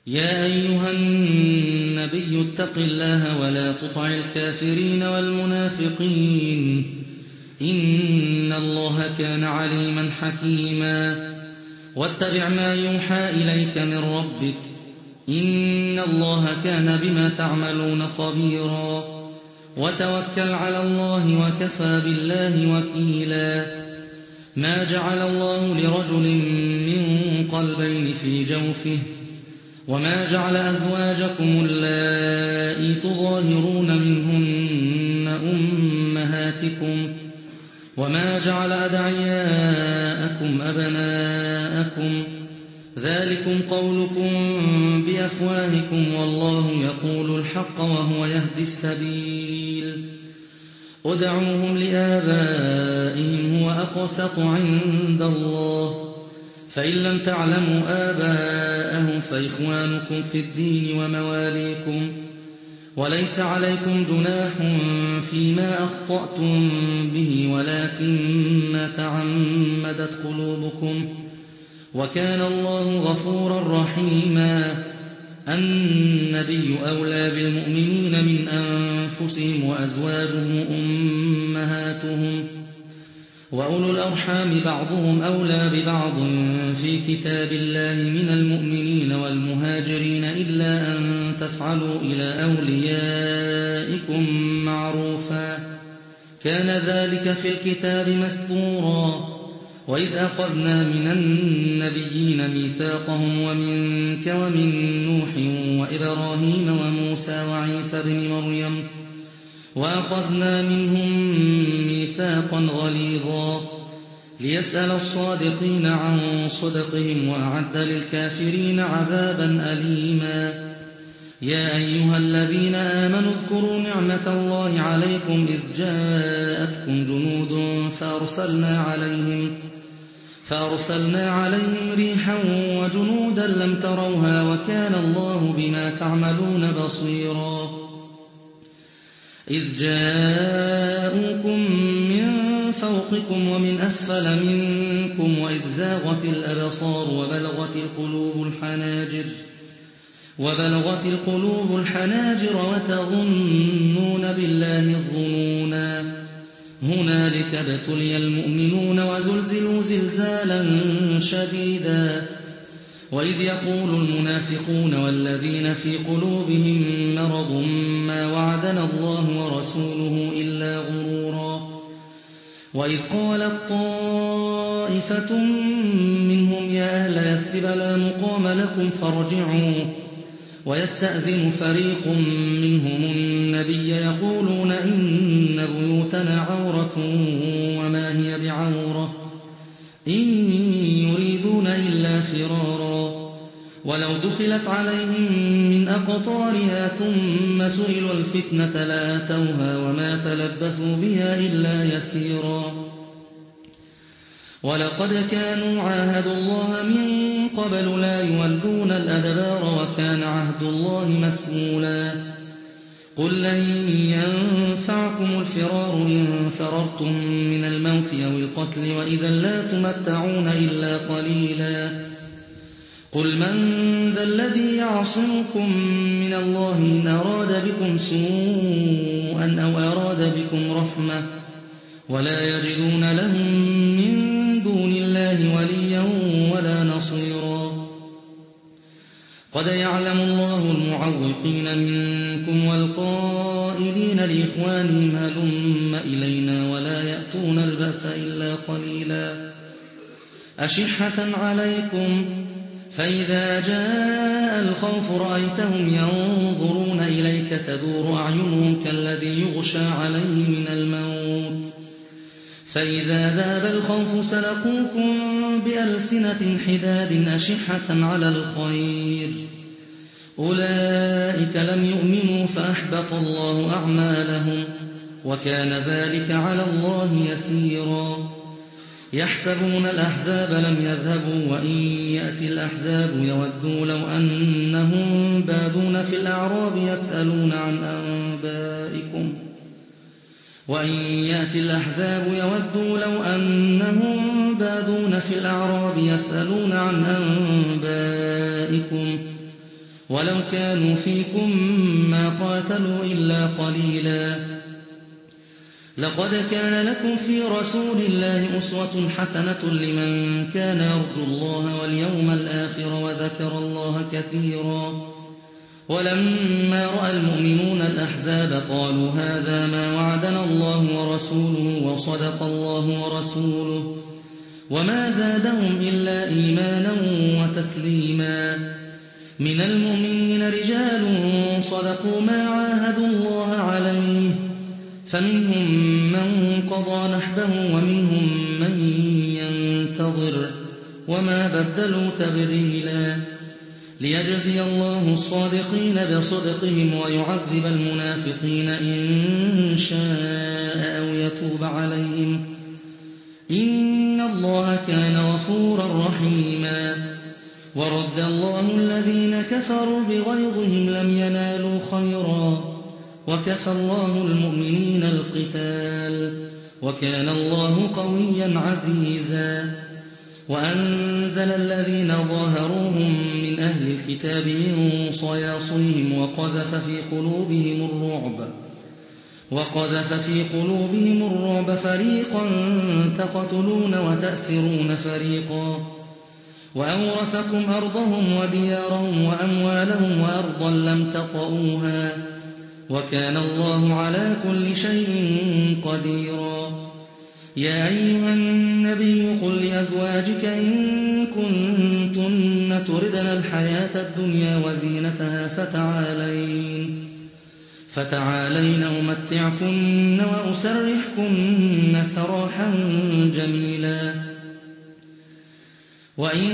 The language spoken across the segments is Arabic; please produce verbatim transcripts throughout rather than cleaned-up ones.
يا أيها النبي اتق الله ولا تطع الكافرين والمنافقين إن الله كان عليما حكيما واتبع ما يوحى إليك من ربك إن الله كان بما تعملون خبيرا وتوكل على الله وكفى بالله وكيلا ما جعل الله لرجل من قلبين في جوفه وما جعل أزواجكم اللائي تظاهرون منهن أمهاتكم وما جعل أدعياءكم أبناءكم ذلكم قولكم بأفواهكم والله يقول الحق وهو يهدي السبيل ادعوهم لآبائهم هو أقسط عند الله فإن لم تعلموا آباءهم فإخوانكم في الدين ومواليكم وليس عليكم جناح فيما أخطأتم به ولكن ما تعمدت قلوبكم وكان الله غفورا رحيما النبي أولى بالمؤمنين من أنفسهم وأزواجه أمهاتهم وأولو الأرحام بعضهم أولى ببعض في كتاب الله من المؤمنين والمهاجرين إلا أن تفعلوا إلى أوليائكم معروفا كان ذلك في الكتاب مسطورا وإذ أخذنا من النبيين ميثاقهم ومنك ومن نوح وإبراهيم وموسى وعيسى بن مريم وأخذنا منهم ميثاقا غليظا ليسأل الصادقين عن صدقهم وأعد للكافرين عذابا أليما يا أيها الذين آمنوا اذكروا نعمة الله عليكم إذ جاءتكم جنود فأرسلنا عليهم فأرسلنا عليهم ريحا وجنودا لم تروها وكان الله بما تعملون بصيرا إذ جاءوكم من فوقكم ومن أسفل منكم وإذ زاغت الأبصار وبلغت القلوب الحناجر وبلغت القلوب الحناجر وتظنون بالله الظنونا هنالك ابتلي المؤمنون وزلزلوا زلزالا شديدا وإذ يقول المنافقون والذين في قلوبهم مرض ما وعدنا الله ورسوله إلا غرورا وإذ قالت طائفة منهم يا أهل يثرب لا مقام لكم فارجعوا ويستأذن فريق منهم النبي يقولون إن بيوتنا عورة وما هي بعورة إن يريدون إلا فرارا ولو دخلت عليهم من أقطارها ثم سئلوا الفتنة لآتوها وما تلبثوا بها إلا يسيرا ولقد كانوا عاهدوا الله من قبل لا يولون الأدبار وكان عهد الله مسئولا قل لن ينفعكم الفرار إن فررتم من الموت أو القتل وإذا لا تمتعون إلا قليلا قل من ذا الذي يعصمكم من الله إن أراد بكم سوءا أو أراد بكم رحمة ولا يجدون لهم من دون الله وليا ولا نصيرا قد يعلم الله المعوقين منكم والقائلين لإخوانهم هلم إلينا ولا يأتون البأس إلا قليلا أشحة عليكم فإذا جاء الخوف رأيتهم ينظرون إليك تدور أعينهم كالذي يغشى عليه من الموت فإذا ذاب الخوف سلقوكم بألسنة حداد أشحة على الخير أولئك لم يؤمنوا فأحبط الله أعمالهم وكان ذلك على الله يسيرا يحسبون الأحزاب لم يذهبوا وإن يأتي الأحزاب يودوا لو أنهم بادون في الأعراب يسألون عن أنبائكم وإن يأتي الأحزاب يودوا لو أنهم بادون في الأعراب يسألون عن أنبائكم ولو كانوا فيكم ما قاتلوا إلا قليلا. لقد كان لكم في رسول الله أسوة حسنة لمن كان يرجو الله واليوم الآخر وذكر الله كثيرا. ولما رأى المؤمنون الأحزاب قالوا هذا ما وعدنا الله ورسوله وصدق الله ورسوله وما زادهم إلا إيمانا وتسليما. من المؤمنين رجال صدقوا ما عاهدوا الله عليه فمنهم من قضى نحبه ومنهم من ينتظر وما بدلوا تبديلا. ليجزي الله الصادقين بصدقهم ويعذب المنافقين إن شاء أو يتوب عليهم إن الله كان غفورا رحيما. ورد الله الذين كفروا بغيظهم لم ينالوا خيرا وكفى الله المؤمنين القتال وكان الله قويا عزيزا. وأنزل الذين ظاهروهم من أهل الكتاب من صياصيهم وقذف في قلوبهم الرعب وقذف في قلوبهم الرعب فريقا تقتلون وتأسرون فريقا. وأورثكم أرضهم وديارهم وأموالهم وأرضا لم تطئوها وكان الله على كل شيء قديرا. يا أيها النبي قل لأزواجك إن كنتن تردن الحياة الدنيا وزينتها فتعالين فتعالين أمتعكن وأسرحكن سراحا جميلا. وإن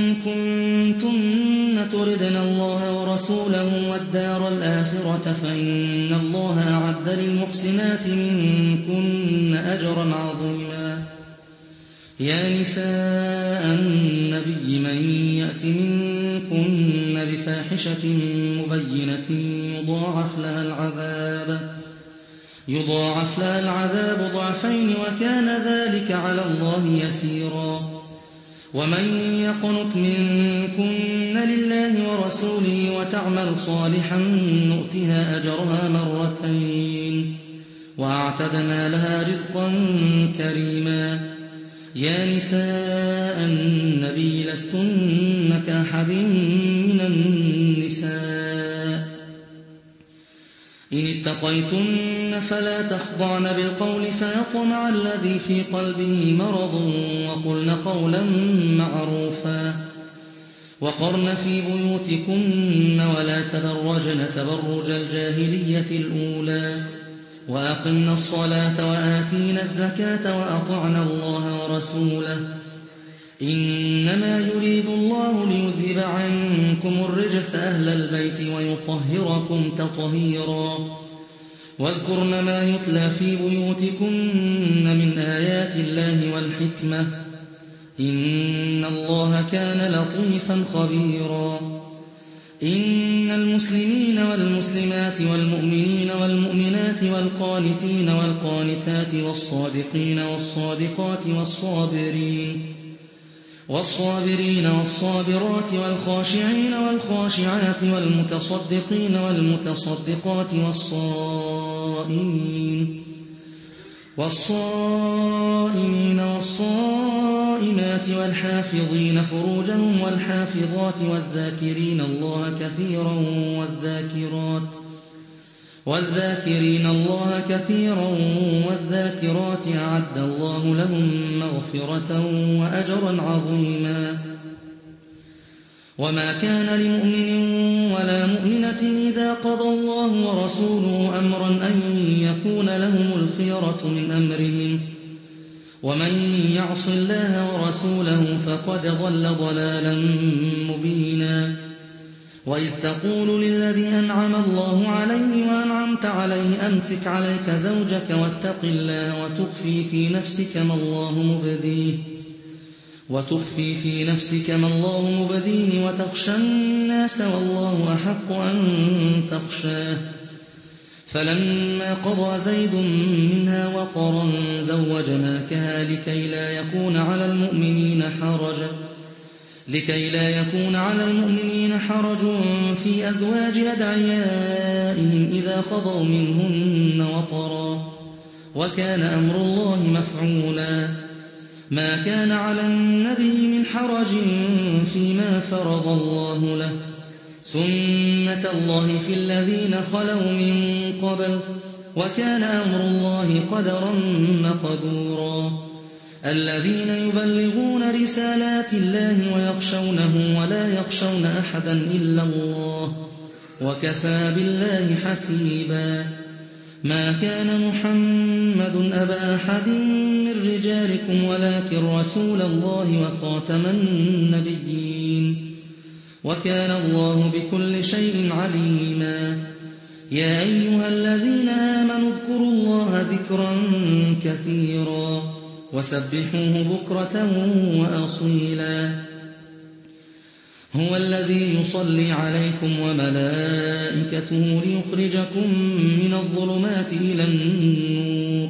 كنتن تردن الله ورسوله والدار الآخرة فإن الله أعد للمحسنات منكن أجرا عظيما. يا نساء النبي من يأت منكن بفاحشة مبينة يضاعف لها العذاب يضاعف لها العذاب ضعفين وكان ذلك على الله يسيرا. ومن يقنت منكن لله ورسوله وتعمل صالحا نؤتها أجرها مرتين وأعتدنا لها رزقا كريما. يا نساء النبي لستن كأحد من النساء إن اتقيتن فلا تخضعن بالقول فيطمع الذي في قلبه مرض وقلن قولا معروفا. وقرن في بيوتكن ولا تبرجن تبرج الجاهلية الأولى وأقمن الصلاة وآتينا الزكاة وأطعنا الله ورسوله إنما يريد الله ليذهب عنكم الرجس أهل البيت ويطهركم تطهيرا. واذكرن ما يتلى في بيوتكن من آيات الله والحكمة إن الله كان لطيفا خبيرا. إن المسلمين والمسلمات والمؤمنين والمؤمنات والقانتين والقانتات والصادقين والصادقات والصابرين والصابرين والصابرات والخاشعين والخاشعات والمتصدقين والمتصدقات والصائمين والصائمين والصائمات والحافظين فروجهم والحافظات والذاكرين الله كثيرا والذاكرات والذاكرين الله كثيرا والذاكرات أعد الله لهم مغفرة وأجرا عظيما. وما كان لمؤمن ولا مؤمنة إذا قضى الله ورسوله أمرا أن يكون لهم الخيرة من أمرهم ومن يعص الله ورسوله فقد ضل ضلالا مبينا. وإذ تقول للذي أنعم الله عليه وأنعمت عليه أمسك عليك زوجك واتق الله وتخفي في نفسك ما الله مبديه وتخفي في نفسك ما الله مبديه وتخشى الناس والله أحق أن تخشاه. فلما قضى زيد منها وطرا زوجناكها لكي لا يكون على المؤمنين حرج لكي لا يكون على المؤمنين حرج في أزواج أدعيائهم إذا قضوا منهن وطرا وكان أمر الله مفعولا ما كان على النبي من حرج فيما فرض الله له سنة الله في الذين خلوا من قبل وكان أمر الله قدرا مقدورا الذين يبلغون رسالات الله ويخشونه ولا يخشون أحدا إلا الله وكفى بالله حسيبا ما كان محمد أبا أحد من رجالكم ولكن رسول الله وخاتم النبيين وكان الله بكل شيء عليما يا أيها الذين آمنوا اذكروا الله ذكرا كثيرا وسبحوه بكرة وأصيلا هو الذي يصلي عليكم وملائكته ليخرجكم من الظلمات إلى النور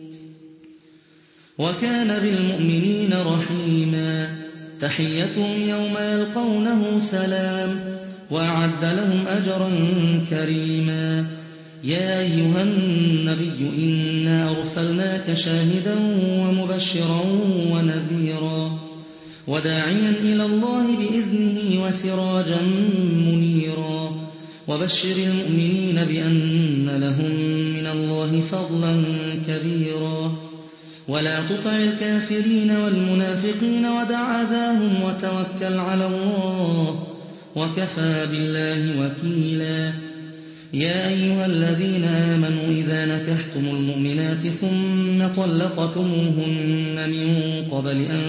وكان بالمؤمنين رحيما تحيتهم يوم يلقونه سلام وأعد لهم أجرا كريما يا أيها النبي إنا أرسلناك شاهدا ومبشرا ونذيرا وداعيا إلى الله بإذنه وسراجا منيرا وبشر المؤمنين بأن لهم من الله فضلا كبيرا ولا تطع الكافرين والمنافقين ودع أذاهم وتوكل على الله وكفى بالله وكيلا يا أيها الذين آمنوا إذا نكحتم المؤمنات ثم طلقتموهن من قبل أن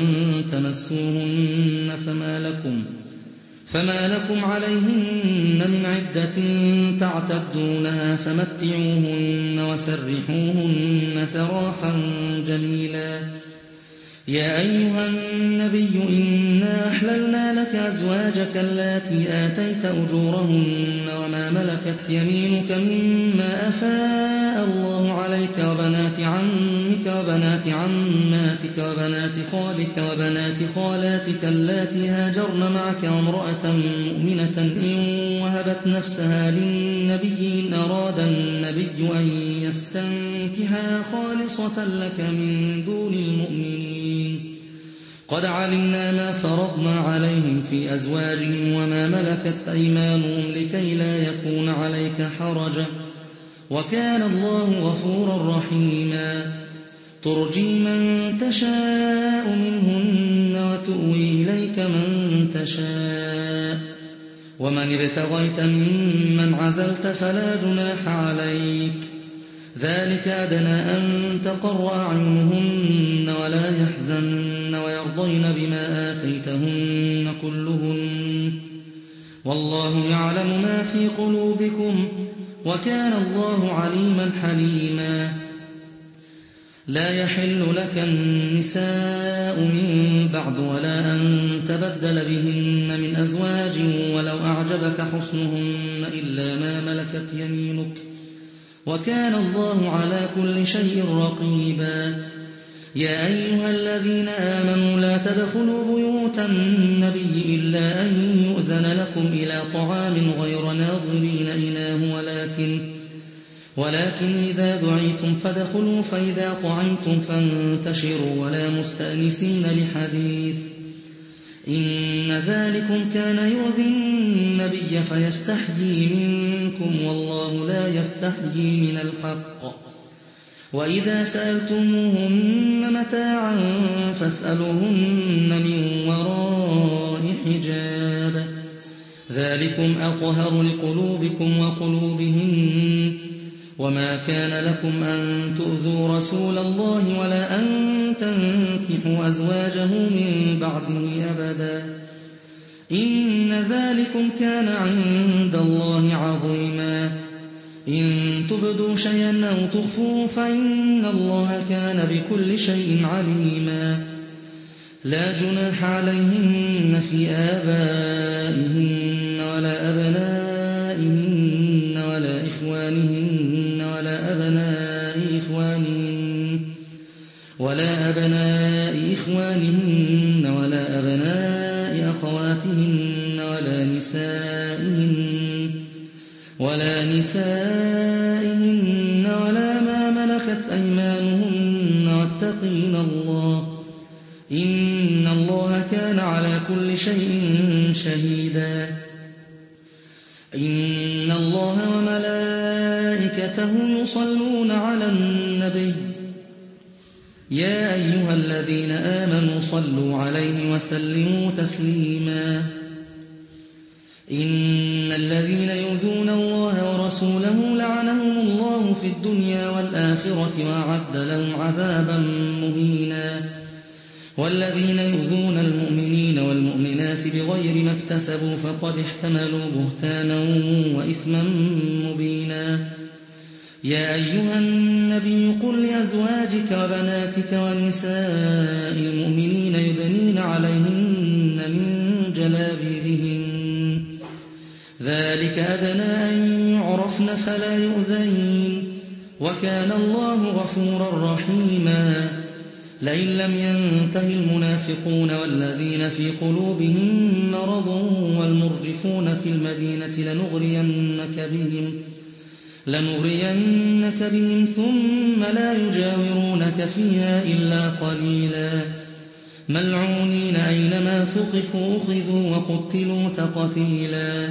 تمسوهن فما لكم, فما لكم عليهن من عدة تعتدونها فمتعوهن وسرحوهن سراحا جميلا يا أيها النبي إنا أحللنا لك أزواجك اللاتي آتيت أجورهن وما ملكت يمينك مما أفاء الله عليك وبنات عمك وبنات عماتك وبنات خالك وبنات خالاتك اللاتي هاجرن معك وامرأة مؤمنة إن وهبت نفسها للنبي إن أراد النبي أن يستنكها خالصة لك من دون المؤمنين قد علمنا ما فرضنا عليهم في أزواجهم وما ملكت أيمانهم لكي لا يكون عليك حرج وكان الله غفورا رحيما ترجي من تشاء منهن وتؤوي إليك من تشاء ومن ابتغيت ممن عزلت فلا جناح عليك ذلك أدنى أن تقر أعينهن ولا يحزن ويرضين بما آتيتهن كلهن والله يعلم ما في قلوبكم وكان الله عليما حليما لا يحل لك النساء من بعد ولا أن تبدل بهن من أزواج ولو أعجبك حسنهن إلا ما ملكت يمينك وكان الله على كل شيء رقيبا يا أيها الذين آمنوا لا تدخلوا بيوت النبي إلا أن يؤذن لكم إلى طعام غير ناظرين إناه ولكن ولكن إذا دعيتم فادخلوا فإذا طعمتم فانتشروا ولا مستأنسين لحديث إن ذلكم كان يؤذي النبي فيستحيي منكم والله لا يستحيي من الحق وإذا سألتموهن متاعا فاسألوهن من وراء حجاب ذلكم أطهر لقلوبكم وقلوبهن وما كان لكم أن تؤذوا رسول الله ولا أن تنكحوا أزواجه من بعده أبدا إن ذلكم كان عند الله عظيما إن تبدوا شيئا أو تخفوه فإن الله كان بكل شيء عليما لا جناح عليهن في آبائهن ولا أبنائهن ولا إخوانهن ولا أبناء إخوانهن ولا أبناء إخوانهن ولا أبناء أخواتهن نسائهن ولا نسائهن ولا ما ملكت أيمانهن واتقين الله إن الله كان على كل شيء شهيدا إن الله وملائكته يصلون على النبي يا أيها الذين آمنوا صلوا عليه وسلموا تسليما إن الذين يؤذون الله ورسوله لعنهم الله في الدنيا والآخرة وأعد لهم عذابا مهينا والذين يؤذون المؤمنين والمؤمنات بغير ما اكتسبوا فقد احتملوا بهتانا وإثما مبينا يا أيها النبي قل لأزواجك وبناتك ونساء المؤمنين يدنين عليهن من جلابيبهن ذلك أدنى أن يعرفن فلا يؤذين وكان الله غفورا رحيما لئن لم ينته المنافقون والذين في قلوبهم مرض والمرجفون في المدينة لنغرينك بهم لنغرينك بهم ثم لا يجاورونك فيها إلا قليلا ملعونين أينما ثقفوا أخذوا وقتلوا تقتيلا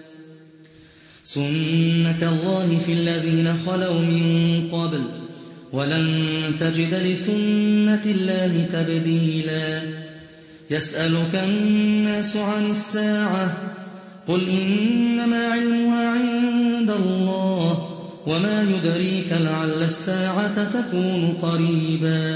سنة الله في الذين خلوا من قبل ولن تجد لسنة الله تبديلا يسألك الناس عن الساعة قل إنما علمها عند الله وما يدريك لعل الساعة تكون قريبا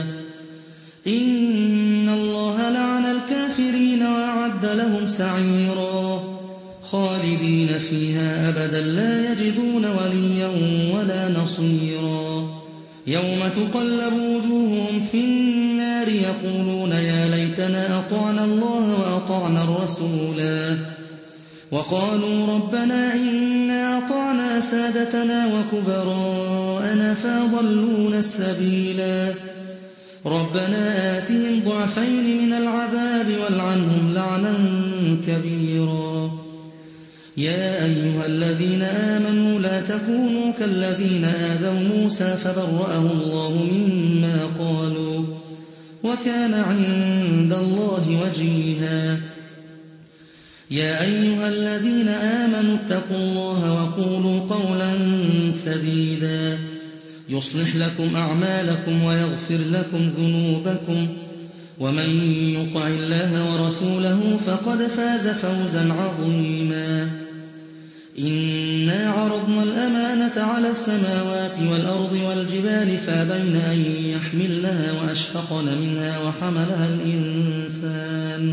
إن الله لعن الكافرين وأعد لهم سعيرا خالدين فيها أبدا لا يجدون وليا ولا نصيرا يوم تقلب وجوههم في النار يقولون يا ليتنا أطعنا الله وأطعنا الرسولا وقالوا ربنا إنا أطعنا سادتنا وكبراءنا فأضلونا السبيلا ربنا آتهم ضعفين من العذاب والعنهم لعنا كبيرا يا أيها الذين آمنوا لا تكونوا كالذين آذوا موسى فبرأه الله مما قالوا وكان عند الله وجيها يا أيها الذين آمنوا اتقوا الله وقولوا قولا سديدا يصلح لكم أعمالكم ويغفر لكم ذنوبكم ومن يطع الله ورسوله فقد فاز فوزا عظيما إنا عرضنا الأمانة على السماوات والأرض والجبال فأبين أن يحملنها وأشفقن منها وحملها الإنسان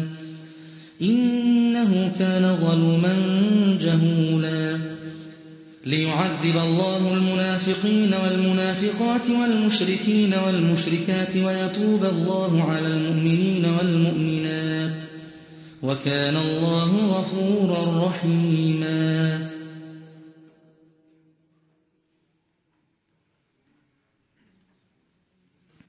إنه كان ظلوما جهولا ليعذب الله المنافقين والمنافقات والمشركين والمشركات ويتوب الله على المؤمنين والمؤمنات وكان الله غفورا رحيما